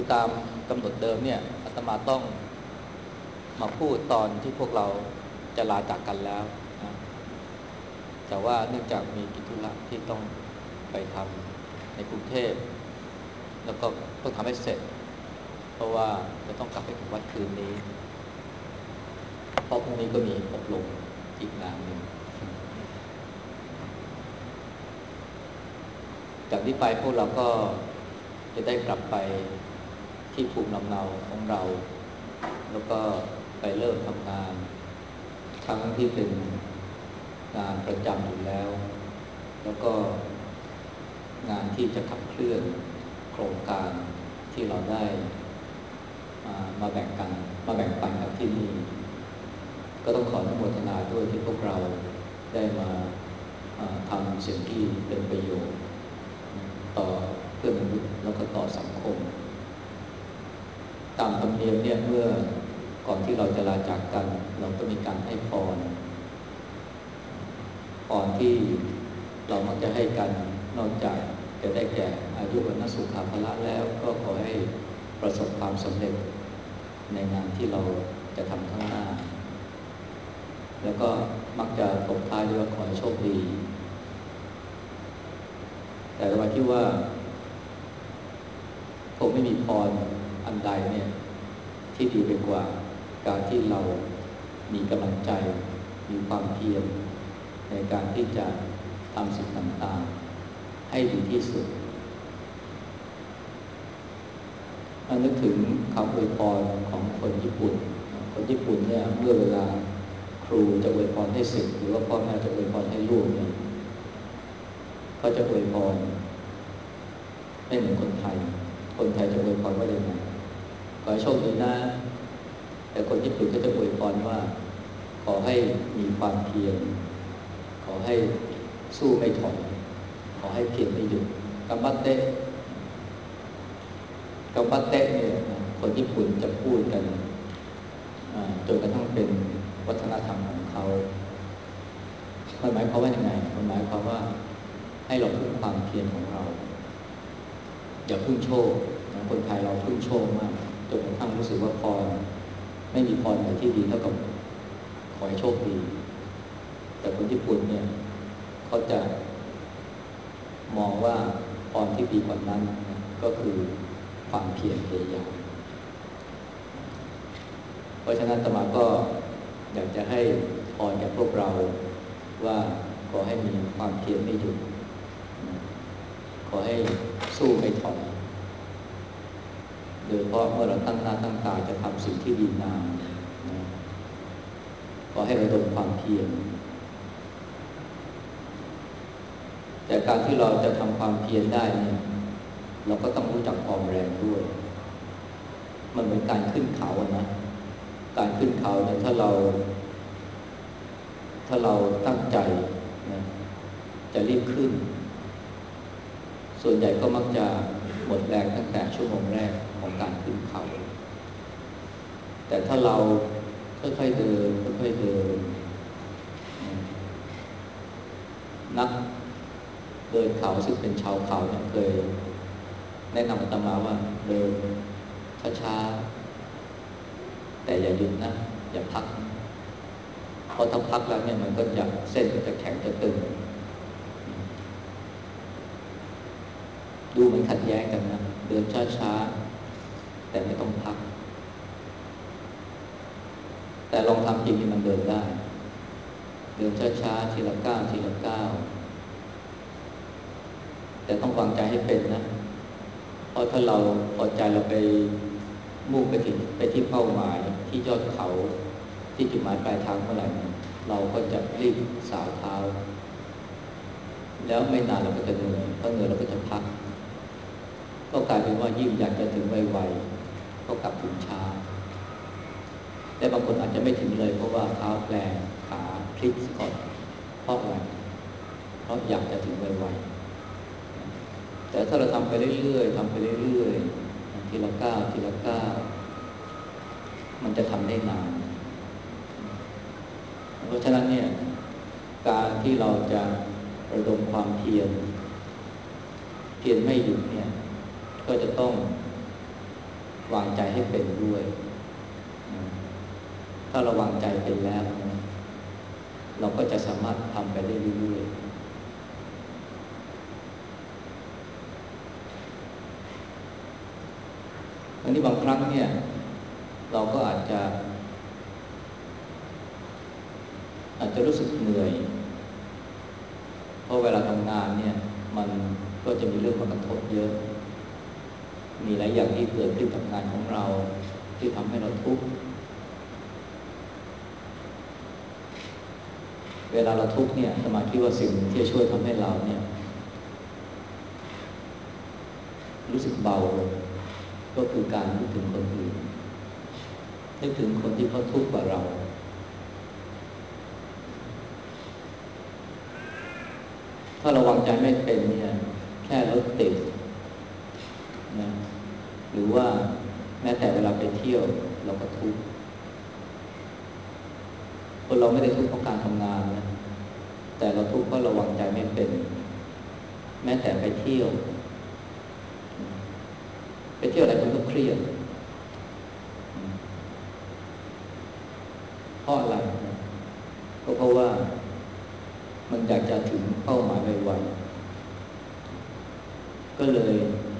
ตามกำหนดเดิมเนี่ยอาตมาต้องมาพูดตอนที่พวกเราจะลาจากกันแล้วนะแต่ว่าเนื่องจากมีกิจธุระที่ต้องไปทำในกรุงเทพแล้วก็ต้องทำให้เสร็จเพราะว่าจะต้องกลับไปถึงวัดคืนนี้เพราะพรุ่งนี้ก็มีอบรมอีกงานหนึ่งจากนี้ไปพวกเราก็จะได้กลับไปที่ภูมิลำเนาของเราแล้วก็ไปเริ่มทำงานทั้งที่เป็นงานประจำอยู่แล้วแล้วก็งานที่จะขับเคลื่อนโครงการที่เราได้มาแบ่งปันกันที่นี่ก็ต้องขออนุโมทนาด้วยที่พวกเราได้มาทำสิ่งที่เป็นประโยชน์ต่อเพื่อนมนุษย์แล้วก็ต่อสังคมตามธรรมเนียมเนี่ยเมื่อก่อนที่เราจะลาจากกันเราก็มีการให้พรที่เรามักจะให้กันนอกจากจะได้แก่อายุวันสุขภาละแล้วก็ขอให้ประสบความสำเร็จในงานที่เราจะทำข้างหน้าแล้วก็มักจะตบท้ายด้วยขอให้โชคดีแต่เราคิดว่าคงไม่มีพรอันใดเนี่ยที่ดีไปกว่าการที่เรามีกำลังใจมีความเพียรในการที่จะทำสิ่งต่างๆให้ดีที่สุดนึกถึงคำอวยพรของคนญี่ปุ่นเนี่ยเมื่อเวลาครูจะอวยพรให้ศิษย์หรือว่าพ่อแม่จะอวยพรให้ลูกเนี่ยก็จะอวยพรไม่เหมือนคนไทยจะอวยพรว่าอย่างไรขอให้โชคดีนะแต่คนญี่ปุ่นก็จะอวยพรว่าขอให้มีความเพียรขอให้สู้ไม่ถอยขอให้เพียรไม่หยุดกัมบัตเตะเนี่ยคนญี่ปุ่นจะพูดกันจนกระทั่งเป็นวัฒนธรรมของเขามันหมายความว่าอย่างไรมันหมายความว่าให้เราพึ่งความเพียรของเราอย่าพึ่งโชคคนไทยเราพึ่งโชคมากจนกระทั่งรู้สึกว่าพรไม่มีพรไหนที่ดีเท่ากับขอให้โชคดีแต่คนญี่ปุ่นเนี่ยเขาจะมองว่าพรที่ดีกว่านั้นก็คือความเพียรพยายามเพราะฉะนั้นอาตมาก็อยากจะให้พรแก่พวกเราว่าขอให้มีความเพียรไม่หยุดขอให้สู้ไม่ถอยโดยเฉพาะเมื่อเราตั้งหน้าตั้งตาจะทำสิ่งที่ดีงามขอให้ระดมความเพียรแต่การที่เราจะทำความเพียรได้เนี่ยเราก็ต้องรู้จักออมแรงด้วยมันเหมือนการขึ้นเขานะการขึ้นเขาเนี่ยถ้าเราตั้งใจนะจะรีบขึ้นส่วนใหญ่ก็มักจะหมดแรงตั้งแต่ชั่วโมงแรกของการขึ้นเขาแต่ถ้าเราค่อยๆเดินนักเดินเขาซึ่งเป็นชาวเขาเนี่ยเคยแนะนำอาตมาว่าเดินช้าๆแต่อย่าหยุดนะอย่าพักพอถ้าพักแล้วเนี่ยมันก็จะเส้นก็จะแข็งจะตึงดูเหมือนขัดแย้งกันนะเดินช้าๆแต่ไม่ต้องพักแต่ลองทำจริงมันเดินได้เดินช้าๆทีละก้าวแต่ต้องวางใจให้เป็นนะเพราะถ้าเราพอใจเราไปมุ่งไปที่เป้าหมายที่ยอดเขาที่จุดหมายปลายทางเมื่อไหร่เราก็จะรีบสาวเท้าแล้วไม่นานเราก็จะเหนื่อยพอเหนื่อยเราก็จะพักก็กลายเป็นว่ายิ่งอยากจะถึงไวๆก็กลับถึงช้าและบางคนอาจจะไม่ถึงเลยเพราะว่าเท้าแปลงขาพลิกก่อนเพราะอะไรเพราะอยากจะถึงไวๆแต่ถ้าเราทำไปเรื่อยๆทีละก้าวมันจะทำได้นานเพราะฉะนั้นเนี่ยการที่เราจะระดมความเพียรไม่หยุดเนี่ยก็จะต้องวางใจให้เป็นด้วยนะถ้าเราวางใจเป็นแล้วนะเราก็จะสามารถทำไปได้เรื่อยๆอันนี้บางครั้งเนี่ยเราก็อาจจะรู้สึกเหนื่อยเพราะเวลาทำงานเนี่ยมันก็จะมีเรื่องมากระทบเยอะมีหลายอย่างที่เกิดขึ้นกับงานของเราที่ทำให้เราทุกข์เวลาเราทุกข์เนี่ยสมาธิว่าสิ่งที่จะช่วยทำให้เราเนี่ยรู้สึกเบาลงก็คือการนึกถึงคนอื่นนึกถึงคนที่เขาทุกข์กว่าเราถ้าเราวางใจไม่เป็นเนี่ยแค่รถติดนะหรือว่าแม้แต่เวลาไปเที่ยวเราก็ทุกข์คนเราไม่ได้ทุกข์เพราะการทำงานนะแต่เราทุกข์เพราะเราวางใจไม่เป็นแม้แต่ไปเที่ยวอะไรคนก็เครียดเพราะอะไรก็เพราะว่ามันอยากจะถึงเป้าหมายไวๆก็เลย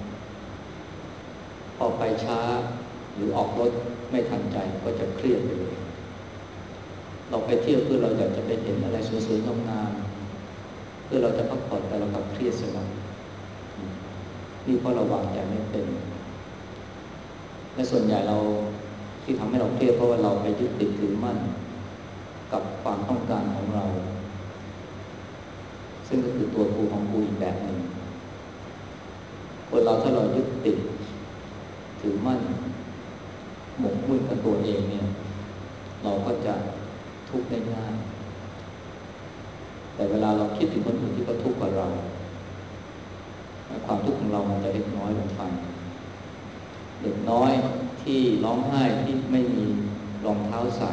พอไปช้าหรือออกรถไม่ทันใจก็จะเครียดไปเลยเราไปเที่ยวเพื่อเราอยากจะไปเห็นอะไรสวยๆงามๆเพื่อเราจะพักผ่อนแต่เรากลับเครียดเสียแล้วนี่เพราะเราวางใจไม่เป็นและส่วนใหญ่เราที่ทำให้เราเครียดเพราะว่าเราไปยึดติดถือมั่นกับความต้องการของเราซึ่งก็คือตัวกูของกูอีกแบบหนึ่งคนเราถ้าเรายึดติดถือมั่นหมกมุ่นกับตัวเองเนี่ยเราก็จะทุกข์ได้ง่ายแต่เวลาเราคิดถึงคนอื่นที่เขาทุกข์กว่าเราความทุกข์ของเรามันจะเล็กน้อยลงไปเด็กน้อยที่ร้องไห้ที่ไม่มีรองเท้าใส่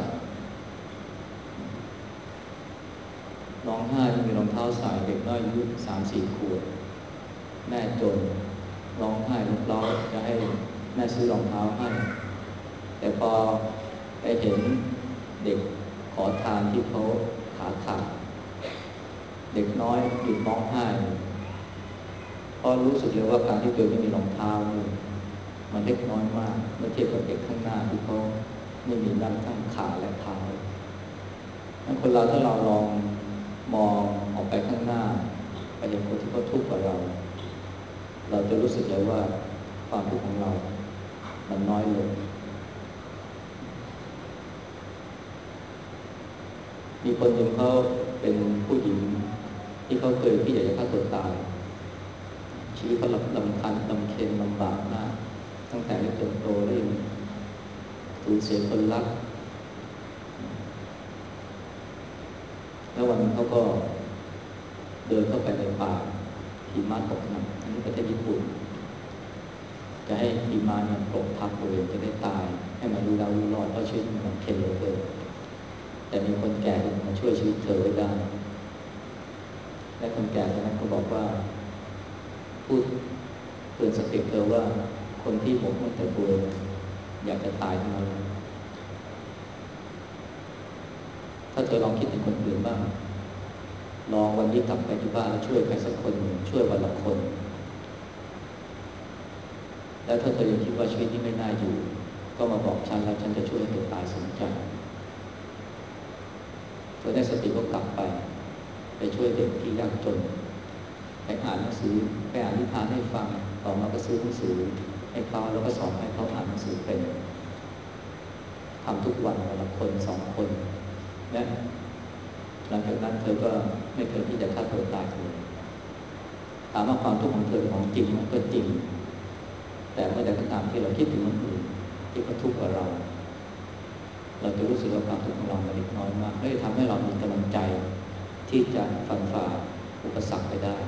ร้องไห้ไม่มีรองเท้าใส่เด็กน้อยอายุ3-4 ขวบแม่จนร้องไห้ร้องจะให้แม่ซื้อรองเท้าให้แต่พอไปเห็นเด็กขอทานที่เขาขาขาดเด็กน้อยหยุดร้องไห้เพราะรู้สึกเลยว่าการที่ตัวไม่มีรองเท้านี่มันเล็กน้อยมากเมื่อเทียบกับเด็กข้างหน้าที่เขาไม่มีด้านข้างขาและเท้าคนเราถ้าเราลองมองออกไปข้างหน้าไปเห็นคนที่เขาทุกข์กว่าเราจะรู้สึกเลยว่าความทุกข์ของเรามันน้อยลงมีคนหนึ่งเขาเป็นผู้หญิงที่เขาเคยคิดอยากจะฆ่าตัวตายชีวิตเขาลำคันลำเค็ญลำบากมากตั้งแต่เล็กจนโตเลยสูญเสียคนรักแล้ววันนึงเขาก็เดินเข้าไปในป่าหิมะตกหนักที่ประเทศญี่ปุ่นจะให้หิมะเนี่ยตกทับตัวเองจะได้ตายให้มันรู้รอดเพราะชีวิตมันเค็ญเหลือเกินแต่มีคนแก่มาช่วยชีวิตเธอไว้ได้และคนแก่คนนั้นก็บอกว่าพูดเตือนสติเธอว่าคนที่หมกมุ่นแต่ตัวอยากจะตายทั้งนั้นถ้าเธอลองคิดถึงคนอื่นบ้างลองวันนี้กลับไปที่บ้านแล้วช่วยใครสักคนช่วยวันละคนแล้วถ้าเธอยังคิดว่าชีวิตนี้ไม่น่าอยู่ก็มาบอกฉันแล้วฉันจะช่วยให้เธอตายสมใจเธอได้สติก็กลับไปช่วยเด็กที่ยากจนไปอ่านหนังสือไปอ่านนิทานให้ฟังต่อมาก็ซื้อหนังสือให้เขาแล้วก็สอนให้เขาอ่านหนังสือเป็นทำทุกวันวันละคน2 คนและหลังจากนั้นเธอก็ไม่เคยที่จะฆ่าตัวตายเลยถามว่าความทุกข์ของเธอเป็นของจริงมันก็จริงแต่เมื่อใดก็ตามที่เราคิดถึงคนอื่นที่เขาทุกข์กว่าเราจะรู้สึกว่าความทุกข์ของเรามันเล็กน้อยมากและจะทำให้เรามีกำลังใจที่จะฟันฝ่าอุปสรรคไปได้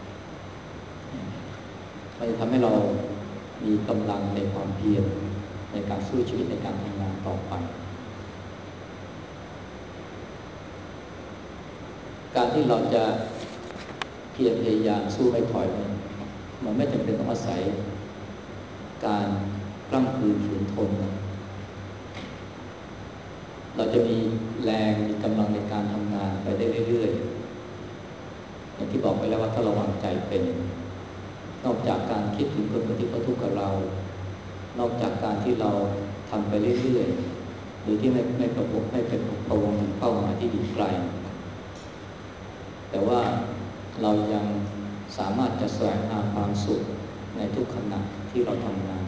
มันจะทำให้เรามีกำลังในความเพียรในการสู้ชีวิตในการทำงานต่อไปการที่เราจะเพียรพยายามสู้ไม่ถอยเนี่ยมันไม่จำเป็นต้องอาศัยการกล้ำกลืนฝืนทนนะเราจะมีแรงมีกำลังในการทำงานไปได้เรื่อยๆอย่างที่บอกไปแล้วว่าถ้าเราวางใจเป็นนอกจากการคิดถึงคนที่เขาทุกข์กับเรานอกจากการที่เราทำไปเรื่อยๆโดยที่ไม่ประกบไม่เป็นพะวงถึงเป้าหมายที่อยู่ไกลแต่ว่าเรายังสามารถจะแสวงหาความสุขในทุกขณะที่เราทำงาน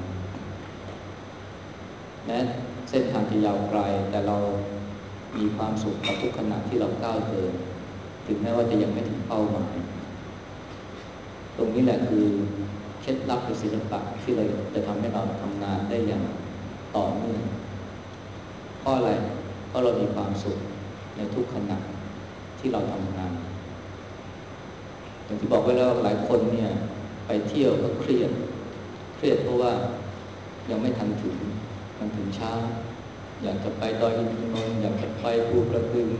แม้เส้นทางจะยาวไกลแต่เรามีความสุขกับทุกขณะที่เราก้าวเดินถึงแม้ว่าจะยังไม่ถึงเป้าหมายตรงนี้แหละคือเคล็ดลับหรือศิลปะที่เราจะทำให้เราทำงานได้อย่างต่อเนื่องเพราะอะไรเพราะเรามีความสุขในทุกขณะที่เราทำงานอย่างที่บอกไว้แล้วหลายคนเนี่ยไปเที่ยวก็เครียดเพราะว่ายังไม่ทันถึงมันถึงช้าอยากจะไปดอยอินทนนท์อยากจะไปภูกระดึง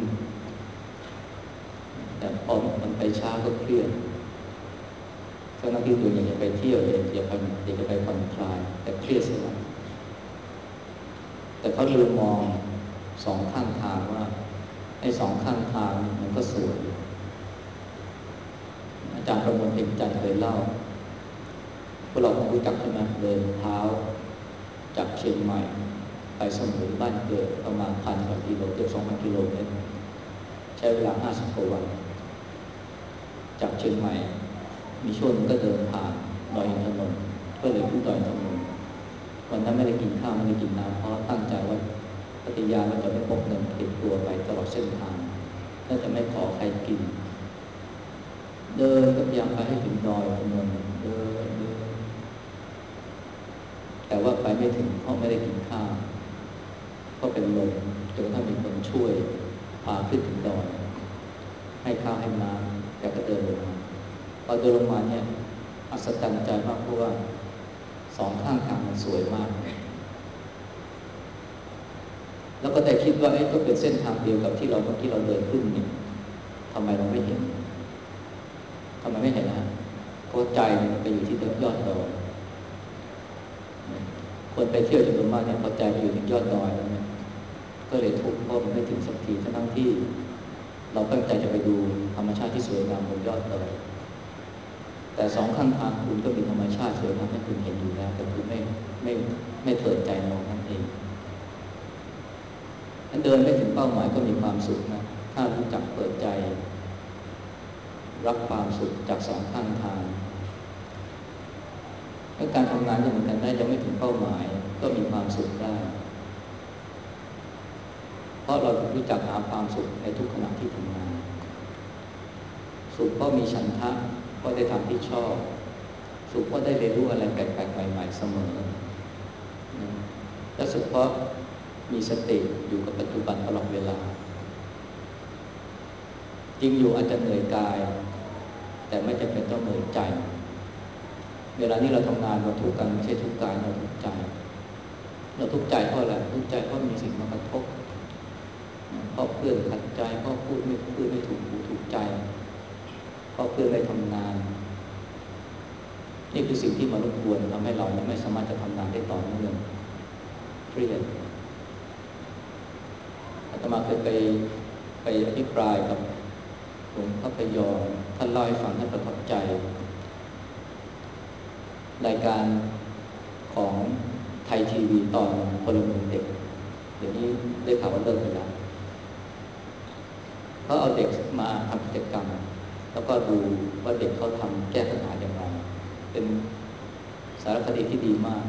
แต่พอมันไปช้าก็เครียดเจ้าหน้าที่ตัวอยากจะไปเที่ยวอยากจะไปผ่อนคลายแต่เครียดเสียแล้วแต่เขาลืมมองสองข้างทางว่าไอ้สองข้างทางมันก็สวยอาจารย์ประมวลเพ็งจันทร์เคยเล่าพวกเราคงรู้จักใช่ไหมเดินเท้าจากเชียงใหม่ไปสมุยบ้านเกิดประมาณ1,000 กว่ากิโลเกือบ 2,000 กิโลเมตรใช้เวลา50 กว่าวันจากเชียงใหม่มีช่วงนึงก็เดินผ่านดอยอินทนนท์ก็เลยขึ้นดอยอินทนนท์วันนั้นไม่ได้กินข้าวไม่ได้กินน้ำเพราะตั้งใจว่าปฏิญาณว่าจะไม่พกเงินติดตัวไปตลอดเส้นทางและจะไม่ขอใครกินเดินก็พยายามไปให้ถึงดอยอินทนนท์เดินแต่ว่าไปไม่ถึงเพราะไม่ได้กินข้าวก็เป็นลมจนกระทั่งมีคนช่วยพาขึ้นถึงดอยให้ข้าวให้น้ำแกก็เดินลงมาพอเดินลงมาเนี่ยอัศจรรย์ใจมากเพราะว่าสองข้างทางมันสวยมากแล้วก็ได้คิดว่าก็เป็นเส้นทางเดียวกับที่เราเมื่อกี้เราเดินขึ้นเนี่ยทำไมเราไม่เห็นนะเพราะใจมันไปอยู่ที่ยอดดอยคนไปเที่ยวจำนวนมากเนี่ยพอใจไปอยู่ที่ยอดดอยแล้วเนี่ยก็เลยทุกข์เพราะมันไม่ถึงสักทีทั้งที่เราตั้งใจจะไปดูธรรมชาติที่สวยงามบนยอดดอยแต่สองข้างทางคุณก็มีธรรมชาติสวยงามให้คุณเห็นอยู่แล้วแต่คุณไม่เปิดใจมองนั่นเองถ้าเดินไม่ถึงเป้าหมายก็มีความสุขนะถ้ารู้จักเปิดใจรับความสุขจากสองข้างทางและการทำงานก็เหมือนกันได้ยังไม่ถึงเป้าหมายก็มีความสุขได้เพราะเรารู้จักหาความสุขในทุกขณะที่ทำงานสุขก็มีฉันทะก็ได้ทำที่ชอบสุขก็ได้เรียนรู้อะไรแปลกๆใหม่ๆเสมอและสุขเพราะมีสติอยู่กับปัจจุบันตลอดเวลาจริงอยู่อาจจะเหนื่อยกายแต่ไม่จำเป็นต้องเหนื่อยใจเวลานี้เราทำงานเราทุกข์กันไม่ใช่ทุกข์กายเราทุกข์ใจเราทุกข์ใจเพราะอะไรทุกข์ใจเพราะมีสิ่งมากระทบเพราะเพื่อนขัดใจเพราะพูดไม่ถูกหูถูกใจเพราะเพื่อนไม่ทำงานนี่คือสิ่งที่มารบกวนทำให้เราไม่สามารถจะทำงานได้ต่อเนื่องเครียดอาตมาเคยไปอภิปรายกับหลวงพ่อพยอมท่านเล่าให้ฟังท่านประทับใจรายการของไทยทีวีตอนพลเมืองเด็กเดี๋ยวนี้ได้ข่าวว่าเลิกไปแล้วเขาเอาเด็กมาทำกิจกรรมแล้วก็ดูว่าเด็กเขาทำแก้ปัญหาอย่างไรเป็นสารคดีที่ดีมาก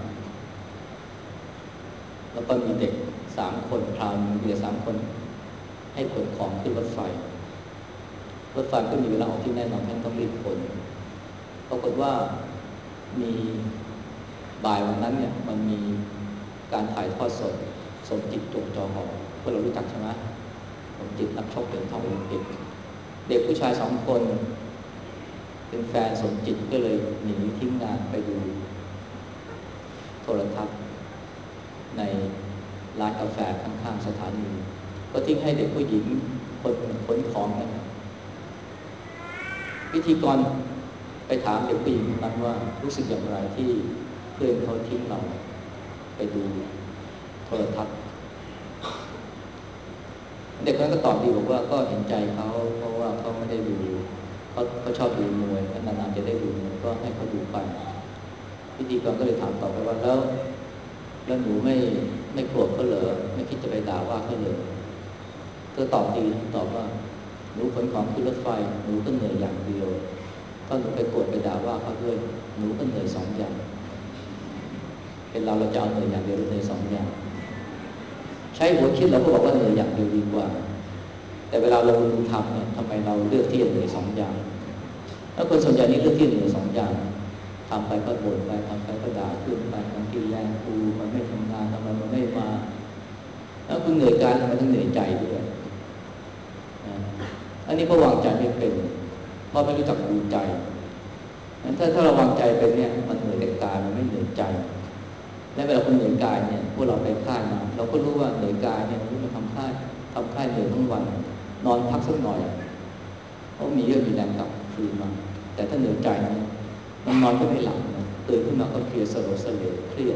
แล้วก็มีเด็ก3 คนคราวนึงมีเด็ก3 คนให้ขนของขึ้นรถไฟก็มีเวลาออกที่แน่นอนท่านต้องรีบขนปรากฏว่ามีบ่ายวันนั้นเนี่ยมันมีการถ่ายทอดสดสมจิตจงจอหอพวกเรารู้จักใช่ไหมสมจิตนักชกเหรียญทองโอลิมปิกเด็กผู้ชาย2 คนเป็นแฟนสมจิตก็เลยหนีทิ้งงานไปดูโทรทัศน์ในร้านกาแฟข้างๆสถานีก็ทิ้งให้เด็กผู้หญิงคนขนของนั่นพิธีกรไปถามเด็กผู้หญิงคนนั้นว่ารู้สึกอย่างไรที่เพื่อนเขาทิ้งเราดูโทรทัศน์เด็กคนนั้นก็ตอบดีบอกว่าก็เห็นใจเขาเพราะว่าเขาไม่ได้ดูเขาชอบดูมวยนานๆจะได้ดูมวยก็ให้เขาดูไปพิธีกรก็เลยถามต่อไปว่าแล้วหนูไม่โกรธเขาเหรอไม่คิดจะไปด่าว่าเขาเหรอเธอตอบดีตอบว่าหนูขนของขึ้นรถไฟหนูก็เหนื่อยอย่างเดียวถ้าหนูไปโกรธไปด่าว่าเขาด้วยหนูก็เหนื่อยสองอย่างเป็นเราจะเอาเหนื่อยอย่างเดียวหรือเหนื่อยสองอย่างใช้หัวคิดเราก็บอกว่าเหนื่อยอย่างเดียวดีกว่าแต่เวลาเราลงทำเนี่ยทำไมเราเลือกที่จะเหนื่อยสองอย่างแล้วคนส่วนใหญ่นี่เลือกที่จะเหนื่อยสองอย่างทำไปก็บ่นไปทำไปก็ด่าขึ้นไปบางทีแรงกูมันไม่ทำงานทำไมมันไม่มาแล้วคุณเหนื่อยกายทำไมต้องเหนื่อยใจด้วยอันนี้ก็วางใจไม่เป็นเพราะไม่รู้จักดูใจถ้าเราวางใจเป็นเนี่ยมันเหนื่อยแต่กายมันไม่เหนื่อยใจและเวลาคุณเหนื่อยกายเนี่ยพวกเราไปค่ายมาเราก็รู้ว่าเหนื่อยกายเนี่ยมันทำค่ายเหนื่อยทั้งวันนอนพักสักหน่อยเพราะมีเยอะมีแรงกลับคืนมาแต่ถ้าเหนื่อยใจเนี่ยมันนอนก็ไม่หลับนะตื่นขึ้นมาก็เพลียสลบสลดเครียด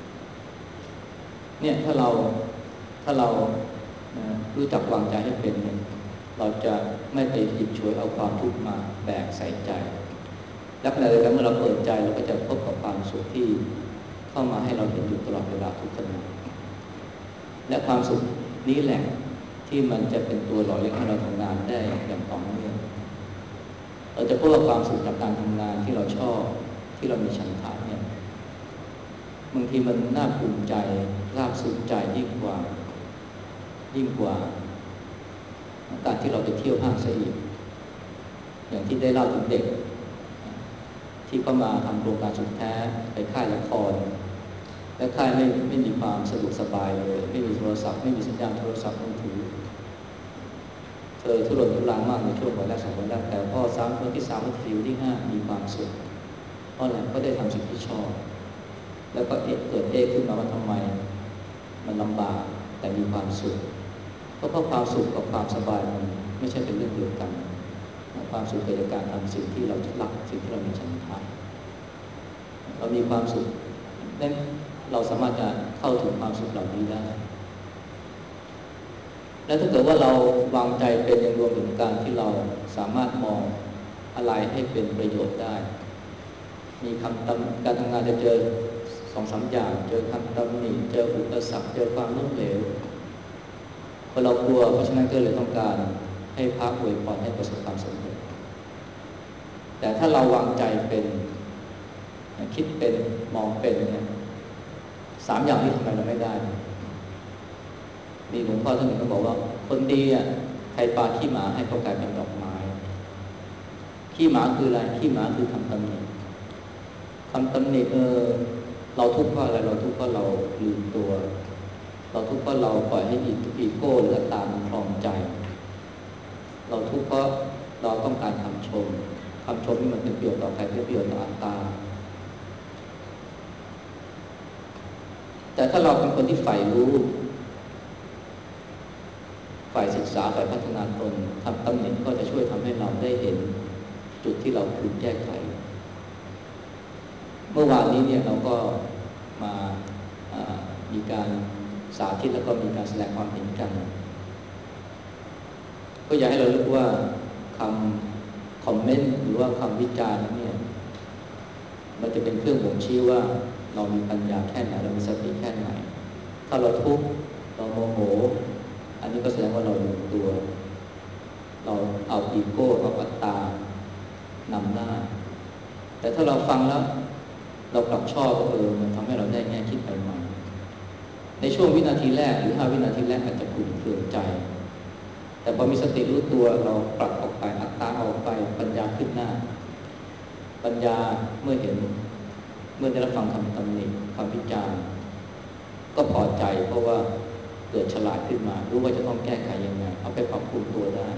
เนี่ยถ้าเรารู้จักวางใจให้เป็นเนี่ยเราจะไม่ไปหยิบฉวยเอาความทุกข์มาแบกใส่ใจและขณะเดียวกันเมื่อเราเปิดใจเราก็จะพบกับความสุขที่เข้ามาให้เราเห็นอยู่ตลอดเวลาทุกขณะและความสุขนี้แหละที่มันจะเป็นตัวหล่อเลี้ยงให้เราทำงานได้อย่างต่อเนื่องเราจะพบกับความสุขจากการทำงานที่เราชอบที่เรามีฉันทะเนี่ยบางทีมันน่าภูมิใจซาบซึ้งใจยิ่งกว่าการที่เราไปเที่ยวห้างซะอีกอย่างที่ได้เล่าถึงเด็กที่เขามาทำโครงการสุดแท้ไปค่ายละครและค่ายไม่มีความสะดวกสบายเลยไม่มีโทรศัพท์ไม่มีสัญญาณโทรศัพท์มือถือเธอทุรนทุรายมากในช่วงวันแรก2 วันแรกแต่พอวันที่ 3วันที่ 4วันที่ 5มีความสุขเพราะอะไรก็ได้ทำสิ่งที่ชอบแล้วก็เกิดขึ้นมาว่าทำไมมันลำบากแต่มีความสุขเพราะความสุขกับความสบายมันไม่ใช่เป็นเรื่องเดียวกันความสุขเกิดจากการทำสิ่งที่เรารักสิ่งที่เรามีฉันทะเรามีความสุขนั้นเราสามารถจะเข้าถึงความสุขเหล่านี้ได้และถ้าเกิดว่าเราวางใจเป็นยังรวมถึงการที่เราสามารถมองอะไรให้เป็นประโยชน์ได้มีการทำงานจะเจอ2-3อย่างเจอคำตำหนิเจออุปสรรคเจอความล้มเหลวพอเรากลัวเพราะฉะนั้นก็เลยต้องการให้พระอวยพรให้ประสบความสำเร็จแต่ถ้าเราวางใจเป็นคิดเป็นมองเป็นเนี่ย3อย่างนี้ทำไมเราไม่ได้มีหลวงพ่อท่านหนึ่งก็บอกว่าคนดีอ่ะใครปาขี้หมาให้เขากลายเป็นดอกไม้ขี้หมาคืออะไรขี้หมาคือคำตำหนิเราทุกข์เพราะอะไรเราทุกข์เพราะเราลืมตัวเราทุกข์เพราะเราปล่อยให้อีโก้หรืออัตตามันครองใจเราทุกข์เพราะเราต้องการคำชมนี่มันเป็นประโยชน์ต่อใครเป็นประโยชน์ต่ออัตตาแต่ถ้าเราเป็นคนที่ใฝ่รู้ฝ่ายศึกษาฝ่ายพัฒนาตนคำตำหนิก็จะช่วยทำให้เราได้เห็นจุดที่เราพึงแก้ไขเมื่อวานนี้เนี่ยเราก็มามีการสาธิตแล้วก็มีการแสดงความเห็นกันก็อยากให้เรารู้ว่าคำคอมเมนต์หรือว่าคำวิจารณ์เนี่ยมันจะเป็นเครื่องบ่งชี้ว่าเรามีปัญญาแค่ไหนเรามีสติแค่ไหนถ้าเราทุกข์เราโมโหอันนี้ก็แสดงว่าเราลืมตัวเราเอาอีโก้เอาอัตตานำหน้าแต่ถ้าเราฟังแล้วเรากลับชอบมันทำให้เราได้แง่คิดใหม่ๆในช่วงวินาทีแรกหรือ5 วินาทีแรกอาจจะขุ่นเคืองใจแต่พอมีสติรู้ตัวเราปรับออกไปอัตตาออกไปปัญญาขึ้นหน้าปัญญาเมื่อได้รับฟังคำตำหนิคำวิจารณ์ก็พอใจเพราะว่าเกิดฉลาดขึ้นมารู้ว่าจะต้องแก้ไขยังไงเอาไปปรับปรุงตัวได้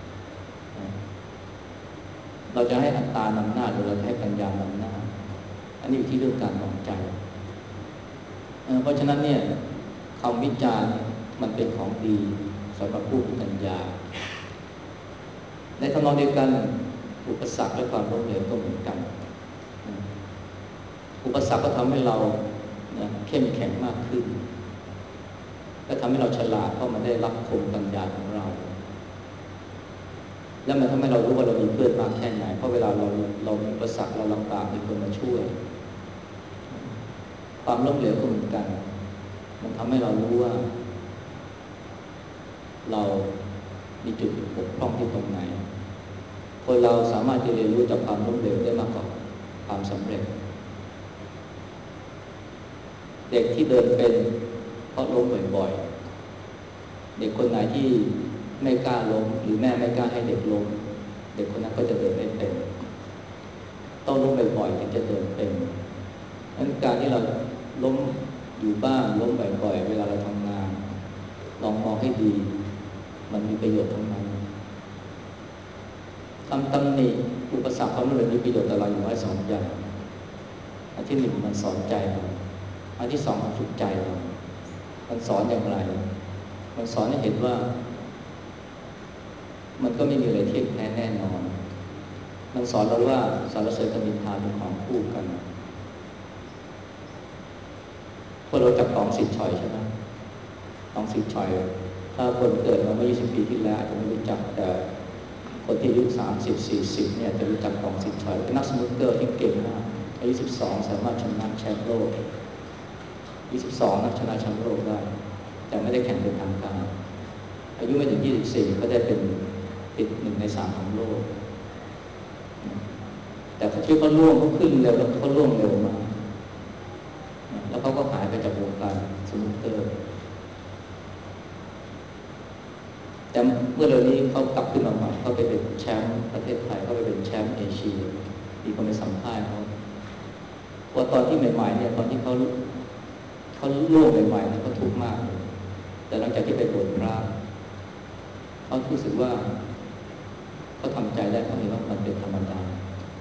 เราจะให้อัตตานำหน้าหรือเราจะให้ปัญญานำหน้าอันนี้อยู่ที่เรื่องการวางใจเพราะฉะนั้นเนี่ยคำวิจารณ์มันเป็นของดีสำหรับผู้มีปัญญาในทำนองเดียวกันอุปสรรคและความล้มเหลวก็เหมือนกันอุปสรรคก็ทำให้เรานะเข้มแข็งมากขึ้นและทำให้เราฉลาดเพราะมันได้รับคมปัญญาของเราและมันทำให้เรารู้ว่าเรามีเพื่อนมากแค่ไหนเพราะเวลาเรามีอุปสรรคเราลำบากมีคนมาช่วยความล้มเหลวก็เหมือนกันมันทำให้เรารู้ว่าเรามีจุดบกพร่องที่ตรงไหนคนเราสามารถจะเรียนรู้จากความล้มเหลวได้มากกว่าความสำเร็จเด็กที่เดินเป็นเพราะล้มบ่อยๆเด็กคนไหนที่ไม่กล้าล้มหรือแม่ไม่กล้าให้เด็กล้มเด็กคนนั้นก็จะเดินไม่เป็นต้องล้มบ่อยๆถึงจะเดินเป็นงั้นการที่เราล้มอยู่บ้านล้มบ่อยๆเวลาเราทำงานลองมองให้ดีมันมีประโยชน์ทั้งนั้นคำตำหนิอุปสรรคความล้มเหลวมีประโยชน์ต่อเราอยู่ไว้สองอย่างอันที่หนึ่งมันสอนใจเราอันที่สองมันฝึกใจเรามันสอนอย่างไรมันสอนให้เห็นว่ามันก็ไม่มีอะไรเที่ยงแท้แน่นอนมันสอนเราว่าสรรเสริญกับนินทาเป็นของคู่กันพวกเราจับของสิทธิ์ชอยใช่ไหมของสิทธิ์ชอยถ้าคนเกิดมาเมื่อ20 ปีที่แล้วอาจจะไม่รู้จักแต่คนที่อายุ30-40เนี่ยจะรู้จักของสิทธิ์ชอยเป็นนักสนุกเกอร์ที่เก่งมากอายุ12สามารถชนะแชมป์โลก22นักชนะแชมป์โลกได้แต่ไม่ได้แข่งเป็นทางการอายุไม่ถึง24ก็ได้เป็นติด1 ใน 3ของโลกแต่ชีวิตเขาล่วงเขาขึ้นเร็วแล้วเขาล่วงเร็วมากแล้วเขาก็หายไปจากวงการสนุกเกอร์แต่เมื่อเร็วนี้เขากลับขึ้นมาใหม่เขาไปเป็นแชมป์ประเทศไทยเขาไปเป็นแชมป์เอเชียมีคนไปสัมภาษณ์เขาว่าตอนที่ใหม่ๆเนี่ยตอนที่เขาล่วงใหม่ๆเนี่ยเขาทุกข์มากแต่หลังจากที่ไปบวชพระเขารู้สึกว่าเขาทำใจได้เขาเห็นว่ามันเป็นธรรมดา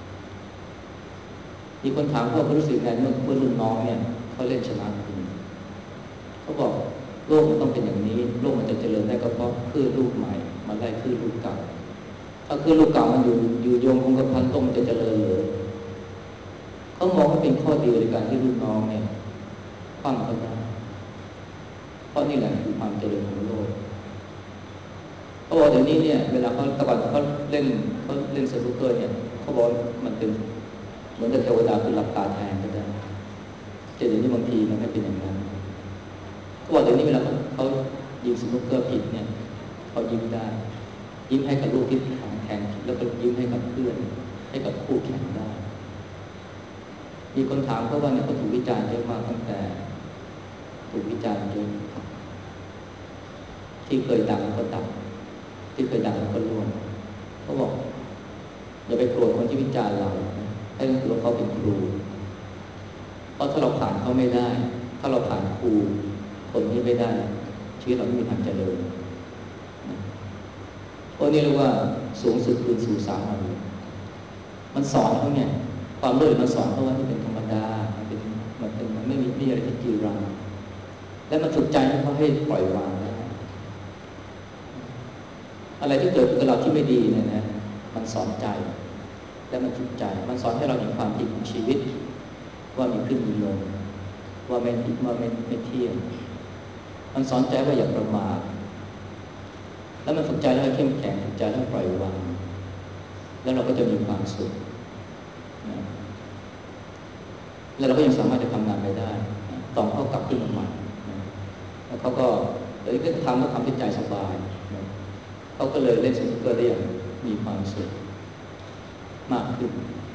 มีคนถามว่าเขารู้สึกไงเมื่อรุ่นน้องเนี่ยเขาเล่นชนะคุณเขาบอกโลกมันต้องเป็นอย่างนี้โลกมันจะเจริญได้ก็เพราะคลื่นลูกใหม่มาไล่คลื่นลูกเก่าถ้าคลื่นลูกเก่ามันอยู่โยงคงกระพันโลกมันจะเจริญหรือเขามองว่าเป็นข้อดีในการที่รุ่นน้องเนี่ยปั้มเขาได้เพราะนี่แหละคือความเจริญของโลกเขาบอกเดี๋ยวนี้เนี่ยเวลาเขาตะวันเขาเล่นสนุกเกอร์เนี่ยเขาบอกมันเป็นเหมือนกับเทวดาคือหลับตาแทนก็ได้แต่เดี๋ยวนี้บางทีมันไม่เป็นอย่างนั้นเขาบอกเดี๋ยวนี้เวลาเขายิงสนุกเกอร์ผิดเนี่ยเขายิ้มได้ยิ้มให้กับลูกที่แข่งแล้วก็ยิ้มให้กับเพื่อนให้กับคู่แข่งได้มีคนถามเขาว่าเนี่ยเขาถูกวิจารณ์เยอะมากตั้งแต่ถูกวิจารณ์เยอะที่เคยดังก็ดังที่เคยดังก็ร่วงเขาบอกอย่าไปโกรธคนที่วิจารณ์เราให้รู้ว่าเขาเป็นครูเพราะถ้าเราผ่านเขาไม่ได้ถ้าเราผ่านครูคนนี้ไม่ได้ชีวิตเราไม่มีทางเจริญเพราะนี่เรียกว่าสูงสุดคืนสู่สามัญมันสอนเขาเนี่ยความรู้มันสอนเขาว่านี่เป็นธรรมดามันไม่มีอะไรที่จีรังและมันฝึกใจให้เขาให้ปล่อยวางได้อะไรที่เกิดกับเราที่ไม่ดีเนี่ยนะมันสอนใจและมันฝึกใจมันสอนให้เราเห็นความจริงของชีวิตว่ามีขึ้นมีลงว่าไม่เที่ยงมันสอนใจว่าอย่าประมาทแล้วมันฝึกใจแล้วให้เข้มแข็งฝึกใจแล้วปล่อยวางแล้วเราก็จะมีความสุขนะแล้วเราก็ยังสามารถจะทำงานไปได้นะตอนเขากลับขึ้นมาใหม่นะแล้วเขาก็เลยก็ทำให้ใจสบายนะเขาก็เลยเล่นสนุกเกอร์ได้อย่างมีความสุขมากขึ้น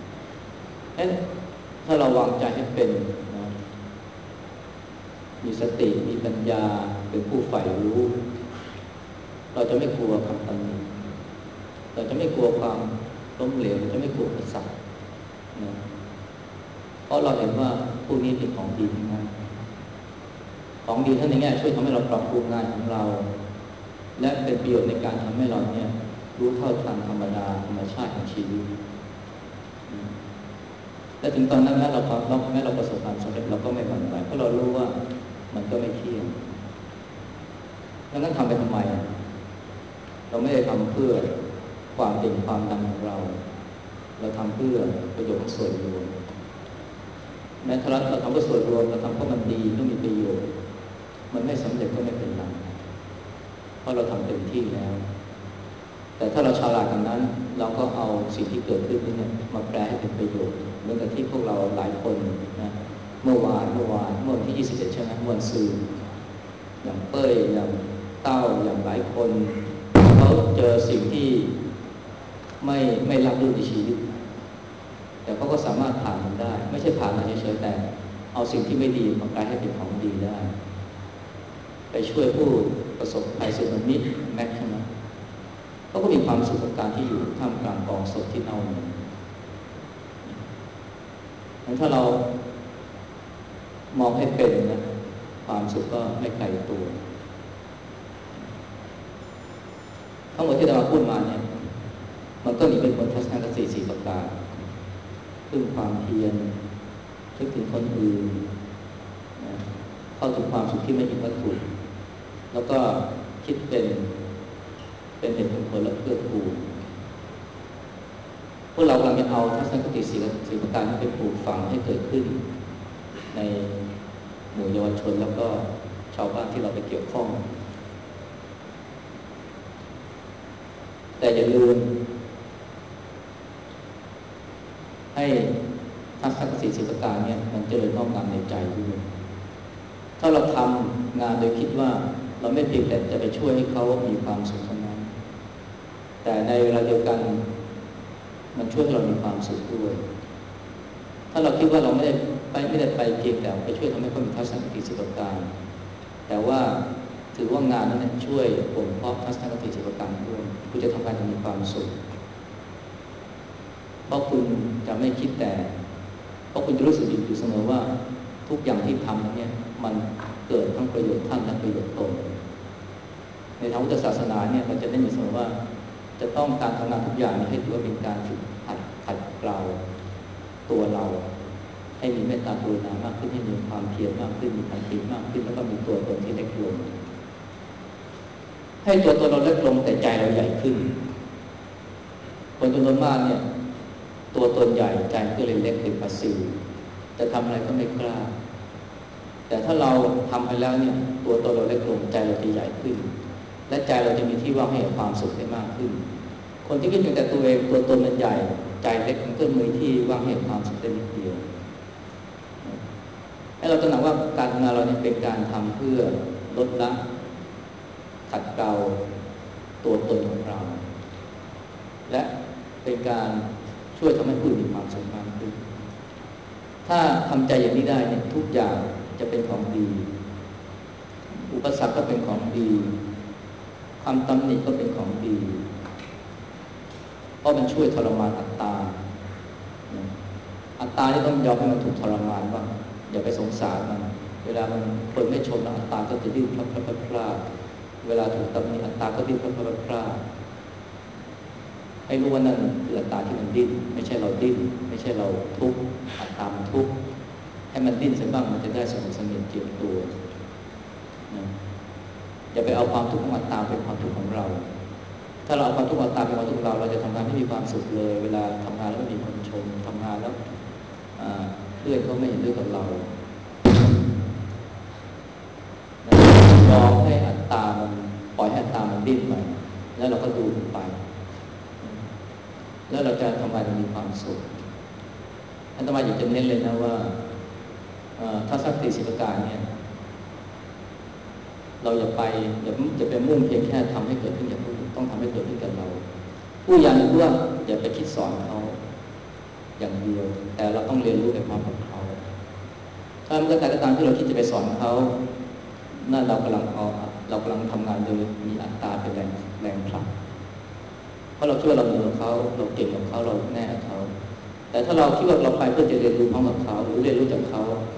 ถ้าเราวางใจให้เป็นนะมีสติมีปัญญาเป็นผู้ใฝ่รู้เราจะไม่กลัวคำตำหนิเราจะไม่กลัวความล้มเหลวเราจะไม่กลัวอุปสรรคนะเพราะเราเห็นว่าพวกนี้เป็นของดีทั้งนั้นของดีทั้งในแง่ช่วยทำให้เราปรับปรุงงานของเราและเป็นประโยชน์ในการทำให้เราเนี่ยรู้เท่าทันธรรมชาติของชีวิตและถึงตอนนั้นแม้เราประสบความสำเร็จเราก็ไม่หวั่นไหวเพราะเรารู้ว่ามันก็ไม่เที่ยงดังนั้นทำไปทำไมเราไม่ได้ทำเพื่อความเด่นความดังของเราทำเพื่อประโยชน์ของส่วนรวมแม้ถ้าเราทำเพื่อส่วนรวมเราทำเพราะมันดีก็มีประโยชน์มันไม่สำเร็จก็ไม่เป็นไรเพราะเราทำเต็มที่แล้วแต่ถ้าเราฉลาดกันนั้นเราก็เอาสิ่งที่เกิดขึ้นนี้มาแปลให้เป็นประโยชน์เหมือนกับที่พวกเราหลายคนนะเมื่อวันที่21ใช่ไหมเมื่อวันซืนอย่างเป้ยอย่างเต้าอย่างหลายคนเขาเจอสิ่งที่ไม่รับรู้ในชีวิตแต่เขาก็สามารถผ่านมันได้ไม่ใช่ผ่านมาเฉยๆแต่เอาสิ่งที่ไม่ดีมาแปลให้เป็นของดีได้ไปช่วยผู้ประสบภัยสึนามิแม็กซ์ใช่ไหมเขาก็มีความสุขกับการที่อยู่ท่ามกลางกองศพที่เน่าเหม็นงั้นถ้าเรามองให้เป็นนะความสุขก็ไม่ไกลตัวทั้งหมดที่เราพูดมาเนี่ยมันก็มีเป็นผลทัศนคติ4ประการพึ่งความเพียรคิดถึงคนอื่นนะเข้าถึงความสุขที่ไม่มีวัตถุแล้วก็คิดเป็นเหตุผลและเพื่อกูลพวกเรากำลังจะเอาทัศนคติ4ประการที่เป็นปลูกฝังให้เกิดขึ้นในหมู่เยาวชนแล้วก็ชาวบ้านที่เราไปเกี่ยวข้องแต่อย่าลืมให้ทัศนคติ4ประการเนี่ยมันเจริญงอกงามในใจด้วยถ้าเราทำงานโดยคิดว่าเราไม่เพียงแต่จะไปช่วยให้เขามีความสุขเท่านั้นแต่ในเวลาเดียวกันมันช่วยให้เรามีความสุขด้วยถ้าเราคิดว่าเราไม่ได้ไปเพียงแต่ไปช่วยทำให้เขามีทัศนคติ4ประการแต่ว่าถือว่างานนั้นช่วยบ่มเพาะทัศนคติ4ประการด้วยคุณจะทำงานจะมีความสุขเพราะคุณจะไม่คิดแต่เพราะคุณจะรู้สึกอยู่เสมอว่าทุกอย่างที่ทำเนี่ยมันเกิดทั้งประโยชน์ท่านและประโยชน์ตนในทางพุทธศาสนาเนี่ยเราจะได้ยินเสมอว่าจะต้องการทำงานทุกอย่างนี้ให้ถือว่าเป็นการฝึกขัดเกลาตัวเราให้มีเมตตากรุณามากขึ้นให้มีความเพียรมากขึ้นมีขันติมากขึ้นแล้วก็มีตัวตนที่เล็กลงให้ตัวตนเราเล็กลงแต่ใจเราใหญ่ขึ้นคนจำนวนมากเนี่ยตัวตนใหญ่ใจก็เลยเล็กเป็นปาซิลจะทำอะไรก็ไม่กล้าแต่ถ้าเราทำไปแล้วเนี่ยตัวตนเราเล็กลงใจเราจะใหญ่ขึ้นและใจเราจะมีที่ว่างให้กับความสุขได้มากขึ้นคนที่คิดเพียงแต่ตัวเองตัวตนมันใหญ่ใจเล็กมันก็มีที่ว่างให้กับความสุขได้นิดเดียวให้เราตระหนักว่าการทำงานเราเนี่ยเป็นการทำเพื่อลดละขัดเกลาตัวตนของเราและเป็นการช่วยทำให้ผู้อื่นมีความสุขมากขึ้นถ้าทำใจอย่างนี้ได้เนี่ยทุกอย่างจะเป็นของดีอุปสรรคก็เป็นของดีความตำหนิก็เป็นของดีเพราะมันช่วยทรมานอัตตาที่ต้องยอมให้มันถูกทรมานบ้างอย่าไปสงสารมันเวลามันคนไม่ชมอัตตาก็จะดิ้นพลาดเวลาถูกตำหนิอัตตาก็ดิ้นพลาดให้รู้ว่านั่นคืออัตตาที่มันดิ้นไม่ใช่เราดิ้นไม่ใช่เราทุกข์อัตตามันทุกข์ให้มันดิ้นเสียบ้างมันจะได้สงบเสงี่ยมเจียมตัวนะอย่าไปเอาความทุกข์ของอัตตาเป็นความทุกข์ของเราถ้าเราเอาความทุกข์ของอัตตาเป็นความทุกข์ของเราจะทำงานไม่มีความสุขเลยเวลาทำงานแล้วไม่มีคนชมทำงานแล้วเพื่อนเขาไม่เห็นด้วยกับเรายอมให้อัตตามันปล่อยให้อัตตามันดิ้นไปแล้วเราก็ดูมันไปแล้วเราจะทำงานมีความสุขอาตมาอยากจะเน้นเลยนะว่าทัศนคติ4ประการเนี่ยเราอย่าไปมุ่งเพียงแค่ทำให้เกิดขึ้นกับผู้อื่นต้องทำให้เกิดขึ้นกับเราผู้อย่างรู้ว่าอย่าไปคิดสอนเขาอย่างเดียวแต่เราต้องเรียนรู้ไปพร้อมกับเขาถ้าเมื่อการที่เราคิดจะไปสอนเขานั่นเรากำลังทำงานโดยมีอัตตาเป็นแรงผลักเพราะเราคิดว่าเราเหนือเขาเราเก่งกับเขาเราแน่เขาแต่ถ้าเราคิดว่าเราไปเพื่อจะเรียนรู้พร้อมกับเขาหรือเรียนรู้จากเขา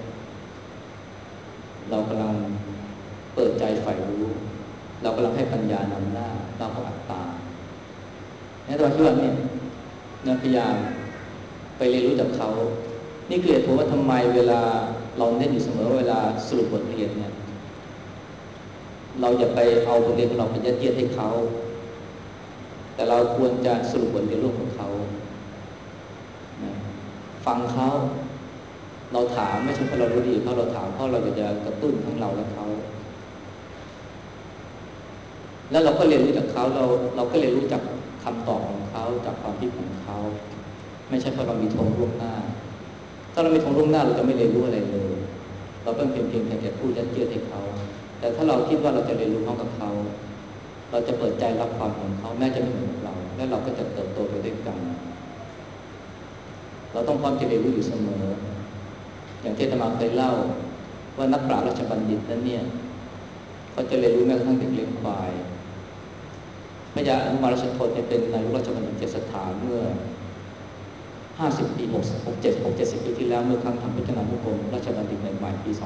เรากำลังเปิดใจใฝ่รู้เรากำลังให้ปัญญานำหน้าเราก็อัตตาเนี่ยเราคิดว่าเนี่ยพยายามไปเรียนรู้จากเขานี่คือเหตุผลว่าทำไมเวลาเราเน้นอยู่เสมอเวลาสรุปบทเรียนเนี่ยเราอย่าไปเอาบทเรียนของเราไปยัดเยียดให้เขาแต่เราควรจะสรุปบทเรียนร่วมกับเขาฟังเขาเราถามไม่ใช่เพราะเรารู้ดีเพราะเราถามเพราะเราอยากจะกระตุ้นทั้งเราและเขาแล้วเราก็เรียนรู้จากเขาเราก็เรียนรู้จากคำตอบของเขาจากความคิดของเขาไม่ใช่เพราะเรามีธงล่วงหน้าถ้าเรามีธงล่วงหน้าเราจะไม่เรียนรู้อะไรเลยเราต้องเพียงแต่พูดยัดเยียดให้เขาแต่ถ้าเราคิดว่าเราจะเรียนรู้พร้อมกับเขาเราจะเปิดใจรับความของเขาแม้จะไม่เหมือนกับเราและเราก็จะเติบโตไปด้วยกันเราต้องพร้อมจะเรียนรู้อยู่เสมออย่างที่อาตมาเคยเล่าว่านักปราชญ์ราชบัณฑิตนั้นเนี่ยเขาจะเรียนรู้แม้กระทั่งเด็กเลี้ยงควายพระยาอนุมาราชโชนเป็นนายกราชบัณฑิตสถานเมื่อ50 ปี70 ปีที่แล้วเมื่อครั้งทำพจนานุกรมราชบัณฑิตใหม่ๆปี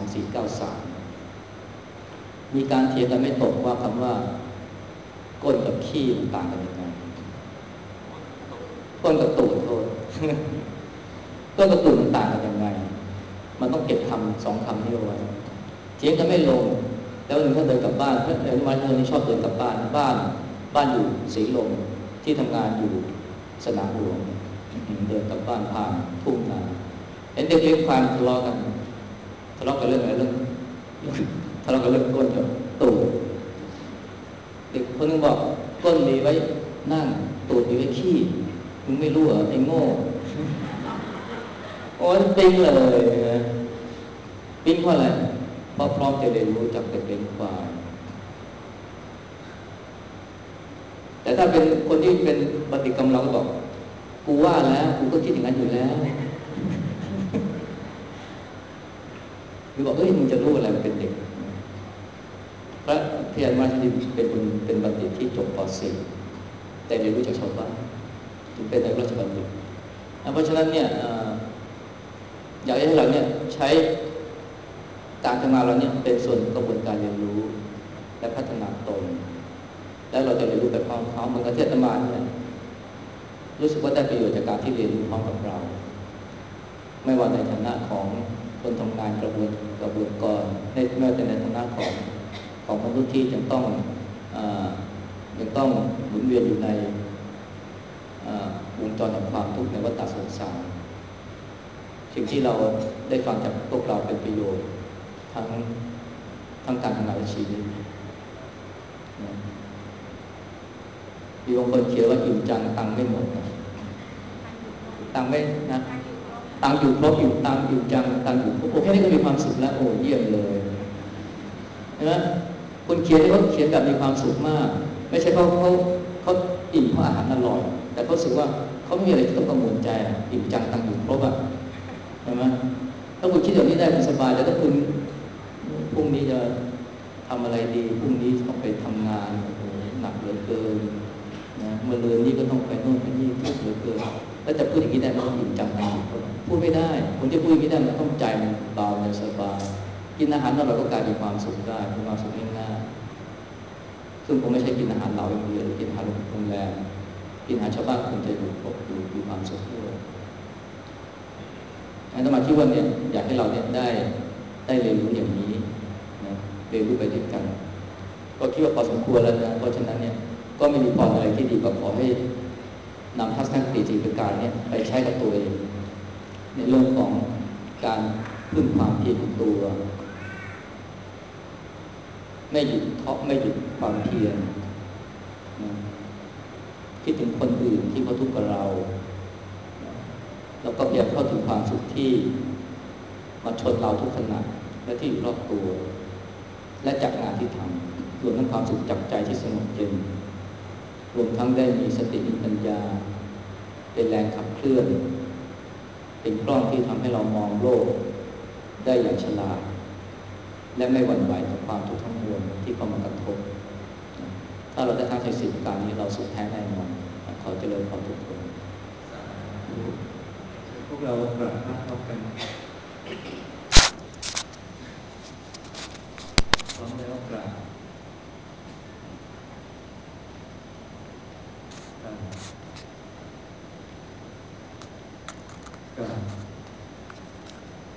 2493มีการเถียงกันไม่ตกว่าคำว่าก้นกับขี้ต่างกันยังไงก้นกับตูดโทษก้นกับตูดมันต่างกันยังไงมันต้องเก็บคำ2 คำนี้เอาไว้เถียงกันไม่ลงแล้วหนึ่งท่านเดินกลับบ้านเพื่อนอนุมาราชนี้ชอบเดินกลับบ้านอยู่ศรีลมที่ทำงานอยู่สนามหลวงเดินกลับบ้านผ่านทุ่งนาเห็นเด็กเลี้ยงควายทะเลาะกันเรื่องอะไรทะเลาะกันเรื่องก้นกับตูดเด็กคนนึงบอกก้นมีไว้นั่งตูดมีไว้ขี้มึงไม่รู้เหรอไอ้โง่โอ้ยปิ๊งเลยปิ๊งเพราะอะไรเพราะพร้อมจะเรียนรู้จากเด็กเลี้ยงควายแต่ถ้าเป็นคนที่เป็นปฏิกรรมเราก็บอกกูว่าแล้วกูก็คิดอย่างนั้นอยู่แล้วหรือบอกเอ้ยมึงจะรู้อะไรเป็นเด็กพระเพียรมาที่เป็นบัณฑิตที่จบป .4 แต่เรียนรู้จากชาวบ้านถึงเป็นนายกราชบัณฑิตเพราะฉะนั้นเนี่ยอยากให้เราเนี่ยใช้การทำงานเราเนี่ยเป็นส่วนกระบวนการเรียนรู้และพัฒนาตนแล้วเราจะเรียนรู้แบบพร้อมเขาเหมือนกับที่อาตมาเนี่ยรู้สึกว่าได้ประโยชน์จากการที่เรียนรู้พร้อมกับเราไม่ว่าในฐานะของคนทำงานกระบวนการไม่ว่าในฐานะของมนุษย์ที่ยังต้องหมุนเวียนอยู่ในวงจรแห่งความทุกข์ในวัฏสงสารสิ่งที่เราได้ฟังจากพวกเราเป็นประโยชน์ทั้งการทำงานและชีวิตมีบางคนเขียนว่าอิ่มจังตังไม่หมดตังไม่นะตังอยู่ครบอยู่ตังอิ่มจังตังอยู่ครบโอ้แค่นี้ก็มีความสุขแล้วโอ้เยี่ยมเลยใช่ไหมคนเขียนนี่เขาเขียนแบบมีความสุขมากไม่ใช่เขาอิ่มเพราะอาหารอร่อยแต่เขาสึกว่าเขาไม่มีอะไรที่ต้องกังวลใจอิ่มจังตังอยู่ครบอ่ะใช่ไหมถ้าคุณคิดแบบนี้ได้คุณสบายแล้วถ้าคุณพรุ่งนี้จะทำอะไรดีพรุ่งนี้ต้องไปทำงานโอ้โหหนักเหลือเกินนะเมื่อเรือนนี้ก็ต้องไปโน่นไปนี่ทุกข์เหลือเกินแล้วจะพูดอย่างนี้ได้มันต้องอิ่มจังตังอยู่ครบพูดไม่ได้คนที่พูดอย่างนี้ได้มันต้องใจมันเบามันสบายกินอาหารเราก็กลายเป็นความสุขได้เป็นความสุขง่ายๆซึ่งคงไม่ใช่กินอาหารเราอย่างเดียวหรือกินอาหารโรงแรมกินอาหารชาวบ้านคงจะอยู่ครบอยู่ความสุขด้วยอาตมาคิดว่าเนี่ยอยากให้เราเนี่ยได้เรียนรู้อย่างนี้นะเรียนรู้ไปด้วยกันก็คิดว่าพอสมควรแล้วนะเพราะฉะนั้นเนี่ยก็ไม่มีพรอะไรที่ดีกว่าขอให้นำทัศนคติ4 ประการเนี่ยไปใช้กับตัวเองในเรื่องของการพึ่งความเพียรของตัวไม่หยุดความเพียรนะคิดถึงคนอื่นที่เขาทุกข์กับเราแล้วก็พยายามเข้าถึงความสุขที่มาชนเราทุกขณะและที่อยู่รอบตัวและจากงานที่ทำรวมทั้งความสุขจากใจที่สงบเย็นรวมทั้งได้มีสติมีปัญญาเป็นแรงขับเคลื่อนเป็นกล้องที่ทำให้เรามองโลกได้อย่างฉลาดและไม่หวั่นไหวกับความทุกข์ทั้งมวลที่เข้ามากระทบถ้าเราได้ทั้ง4 ประการนี้เราสุขแท้แน่นอนขอเจริญพรทุกคนพวกเรากราบพระพร้อมกันพร้อมแล้วกราบกราบ